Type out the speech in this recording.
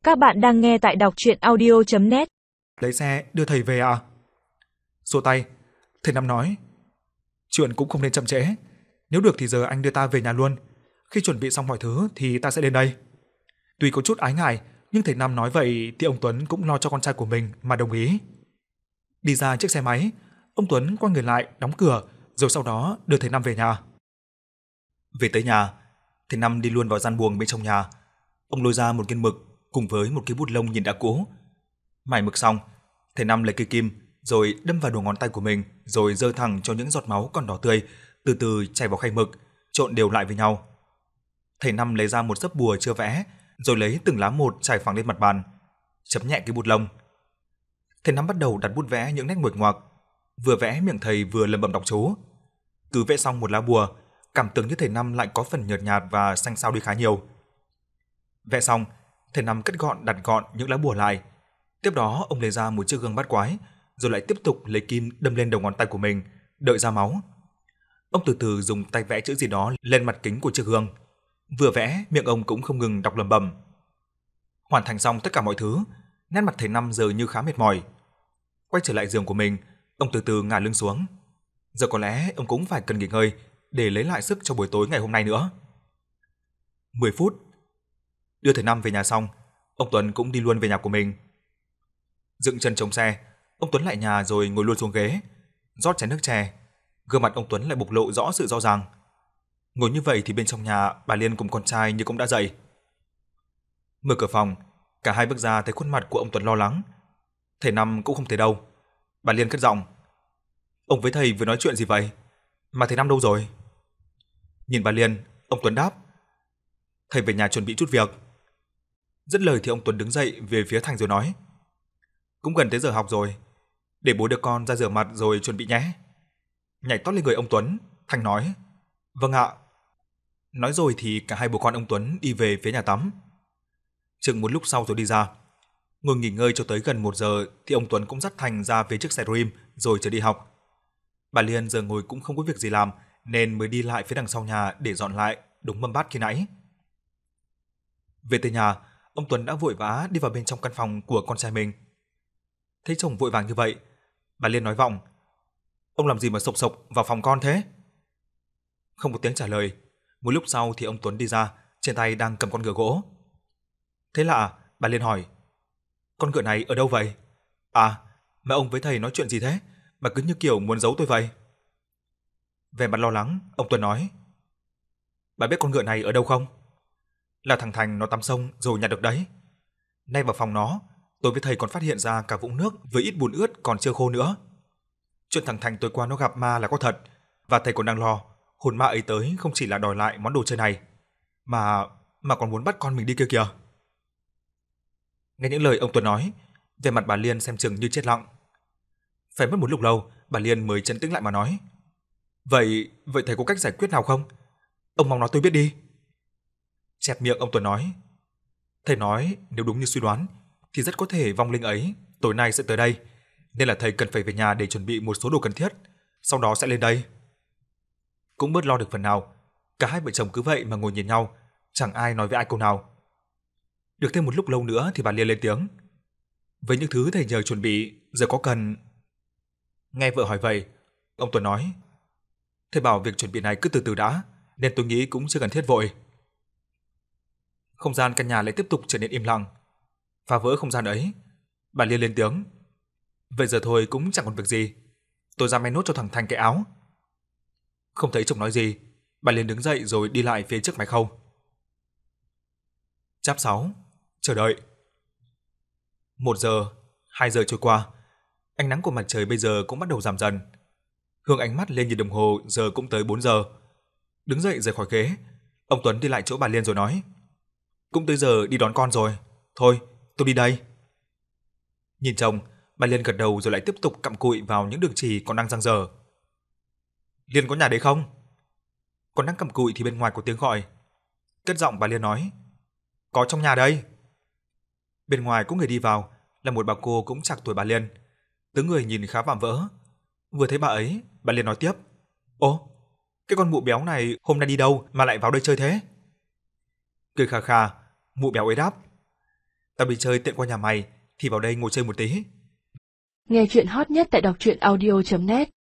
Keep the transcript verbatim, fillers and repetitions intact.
Các bạn đang nghe tại đọc truyện audio chấm net. Lấy xe đưa thầy về à? Xua tay, thầy Năm nói, chuyện cũng không nên chậm trễ. Nếu được thì giờ anh đưa ta về nhà luôn. Khi chuẩn bị xong mọi thứ thì ta sẽ đến đây. Tuy có chút ái ngại, nhưng thầy Năm nói vậy thì ông Tuấn cũng lo cho con trai của mình mà đồng ý. Đi ra chiếc xe máy, ông Tuấn quay người lại đóng cửa, rồi sau đó đưa thầy Năm về nhà. Về tới nhà, thầy Năm đi luôn vào gian buồng bên trong nhà. Ông lôi ra một viên mực cùng với một cái bút lông nhìn đã cũ. Mài mực xong, thầy Năm lấy cây kim rồi đâm vào đầu ngón tay của mình, rồi giơ thẳng cho những giọt máu còn đỏ tươi từ từ chảy vào khay mực, trộn đều lại với nhau. Thầy Năm lấy ra một sấp bùa chưa vẽ, rồi lấy từng lá một trải phẳng lên mặt bàn, chấm nhẹ cái bút lông. Thầy Năm bắt đầu đặt bút vẽ những nét nguệch ngoạc, vừa vẽ miệng thầy vừa lẩm bẩm đọc chú. Cứ vẽ xong một lá bùa, cảm tưởng như thầy Năm lại có phần nhợt nhạt và xanh xao đi khá nhiều. Vẽ xong, thầy Năm cất gọn đặt gọn những lá bùa lại. Tiếp đó ông lấy ra một chiếc gương bát quái, rồi lại tiếp tục lấy kim đâm lên đầu ngón tay của mình, đợi ra máu. Ông từ từ dùng tay vẽ chữ gì đó lên mặt kính của chiếc gương. Vừa vẽ, miệng ông cũng không ngừng đọc lẩm bẩm. Hoàn thành xong tất cả mọi thứ, nét mặt thầy Năm giờ như khá mệt mỏi. Quay trở lại giường của mình, ông từ từ ngả lưng xuống. Giờ có lẽ ông cũng phải cần nghỉ ngơi để lấy lại sức cho buổi tối ngày hôm nay nữa. mười phút. Đưa thầy Năm về nhà xong, ông Tuấn cũng đi luôn về nhà của mình. Dựng chân chống xe, ông Tuấn lại nhà rồi ngồi luôn xuống ghế, rót chén nước chè. Gương mặt ông Tuấn lại bộc lộ rõ sự rõ ràng. Ngồi như vậy thì bên trong nhà bà Liên cùng con trai như cũng đã dậy. Mở cửa phòng, cả hai bước ra thấy khuôn mặt của ông Tuấn lo lắng. Thầy Năm cũng không thấy đâu. Bà Liên cất giọng, ông với thầy vừa nói chuyện gì vậy? Mà thầy Năm đâu rồi? Nhìn bà Liên, ông Tuấn đáp, thầy về nhà chuẩn bị chút việc. Dứt lời thì ông Tuấn đứng dậy về phía Thành rồi nói, cũng gần tới giờ học rồi, để bố đưa con ra rửa mặt rồi chuẩn bị nhé. Nhảy tót lên người ông Tuấn, Thành nói, vâng ạ. Nói rồi thì cả hai bố con ông Tuấn đi về phía nhà tắm. Chừng một lúc sau rồi đi ra. Ngồi nghỉ ngơi cho tới gần một giờ thì ông Tuấn cũng dắt Thành ra phía chiếc xe Dream rồi trở đi học. Bà Liên giờ ngồi cũng không có việc gì làm nên mới đi lại phía đằng sau nhà để dọn lại đống mâm bát khi nãy. Về tới nhà, ông Tuấn đã vội vã đi vào bên trong căn phòng của con trai mình. Thấy chồng vội vàng như vậy, bà Liên nói vọng, ông làm gì mà sộc sộc vào phòng con thế? Không có tiếng trả lời. Một lúc sau thì ông Tuấn đi ra, trên tay đang cầm con ngựa gỗ. Thế lạ, bà Liên hỏi, con ngựa này ở đâu vậy? À, mà ông với thầy nói chuyện gì thế, mà cứ như kiểu muốn giấu tôi vậy? Vẻ mặt lo lắng, ông Tuấn nói, bà biết con ngựa này ở đâu không? Là thằng Thành nó tắm sông rồi nhặt được đấy. Nay vào phòng nó, tôi với thầy còn phát hiện ra cả vũng nước với ít bùn ướt còn chưa khô nữa. Chuyện thằng Thành tối qua nó gặp ma là có thật, và thầy còn đang lo hồn ma ấy tới không chỉ là đòi lại món đồ chơi này, mà mà còn muốn bắt con mình đi kia kìa. Nghe những lời ông Tuấn nói, vẻ mặt bà Liên xem chừng như chết lặng. Phải mất một lúc lâu, bà Liên mới trấn tĩnh lại mà nói, vậy vậy thầy có cách giải quyết nào không? Ông mong nói tôi biết đi. Chẹp miệng ông Tuấn nói, thầy nói nếu đúng như suy đoán thì rất có thể vong linh ấy tối nay sẽ tới đây, nên là thầy cần phải về nhà để chuẩn bị một số đồ cần thiết, sau đó sẽ lên đây. Cũng bớt lo được phần nào, cả hai vợ chồng cứ vậy mà ngồi nhìn nhau, chẳng ai nói với ai câu nào. Được thêm một lúc lâu nữa thì bà Liên lên tiếng, với những thứ thầy nhờ chuẩn bị, giờ có cần... Nghe vợ hỏi vậy, ông Tuấn nói, thầy bảo việc chuẩn bị này cứ từ từ đã, nên tôi nghĩ cũng chưa cần thiết vội. Không gian căn nhà lại tiếp tục trở nên im lặng. Phá vỡ không gian ấy, bà Liên lên tiếng, vậy giờ thôi cũng chẳng còn việc gì, tôi ra may nốt cho thằng Thành cái áo. Không thấy chồng nói gì, bà Liên đứng dậy rồi đi lại phía trước máy khâu. Chap sáu, chờ đợi. Một giờ, hai giờ trôi qua, ánh nắng của mặt trời bây giờ cũng bắt đầu giảm dần. Hướng ánh mắt lên nhìn đồng hồ, giờ cũng tới bốn giờ. Đứng dậy rời khỏi ghế, ông Tuấn đi lại chỗ bà Liên rồi nói, cũng tới giờ đi đón con rồi, thôi tôi đi đây. Nhìn chồng, bà Liên gật đầu rồi lại tiếp tục cặm cụi vào những đường chỉ còn đang dang dở. Liên có nhà đấy không? Còn đang cặm cụi thì bên ngoài có tiếng gọi. Cất giọng bà Liên nói, có trong nhà đây. Bên ngoài có người đi vào, là một bà cô cũng chạc tuổi bà Liên, tướng người nhìn khá vạm vỡ. Vừa thấy bà ấy, bà Liên nói tiếp, ồ, cái con mụ béo này hôm nay đi đâu mà lại vào đây chơi thế? Cười khà khà, mụ béo ấy đáp, Tao đi chơi tiện qua nhà mày, thì vào đây ngồi chơi một tí. Nghe chuyện hot nhất tại đọc truyện audio chấm net